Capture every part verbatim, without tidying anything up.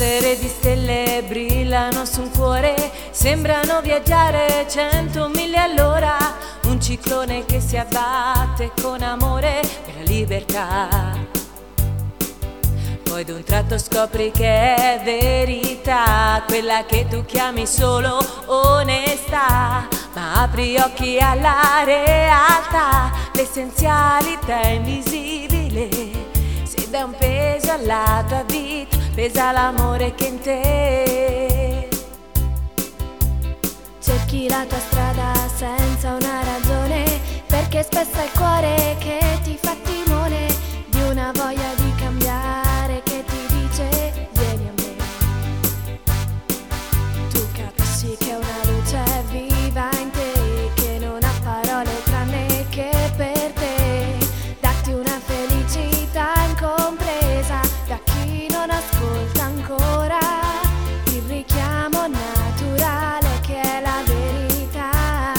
Polvere di stelle brillano su un cuore, sembrano viaggiare cento miglia all'ora, un ciclone che si abbatte con amore per la libertà. Poi d'un tratto scopri che è verità, quella che tu chiami solo onestà, ma apri gli occhi alla realtà, l'essenzialità invisibile. Se dà un peso alla tua vita, pesa l'amore che è in te. Cerchi la tua strada senza una ragione, perché spesso è il cuore che ti fa timone di una voglia di cambiare che ti dice vieni a me. Tu capisci che una luce è viva in te, che non ha parole tranne che per te, datti una felicità incompresa da chi non ascolta ancora il richiamo naturale che è la verità.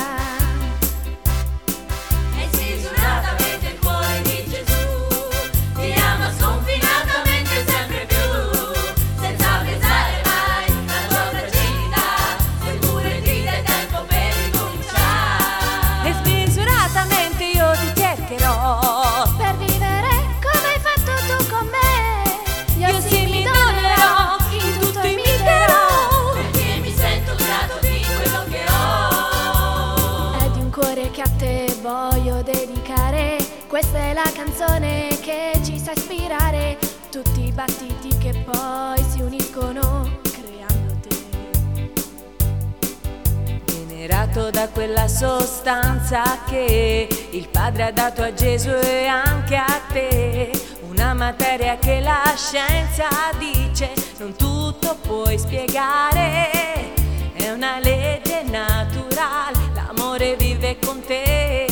È smisuratamente il cuore di Gesù, ti ama sconfinatamente sempre più, senza pesare mai la tua fragilità, se pure ti dai tempo per ricominciare. E smisuratamente io ti cercherò, Per vivere come hai fatto tu con me, io sì mi donerò, in tutto imiterò. Perché mi sento grato di quello che ho. È di un cuore che a te voglio dedicare, questa è la canzone che ci sa ispirare, tutti i battiti che poi si uniscono creando te. Generato da quella sostanza che il Padre ha dato a Gesù e anche a te, una materia che la scienza dice non tutto puoi spiegare, è una legge naturale, l'amore vive con te.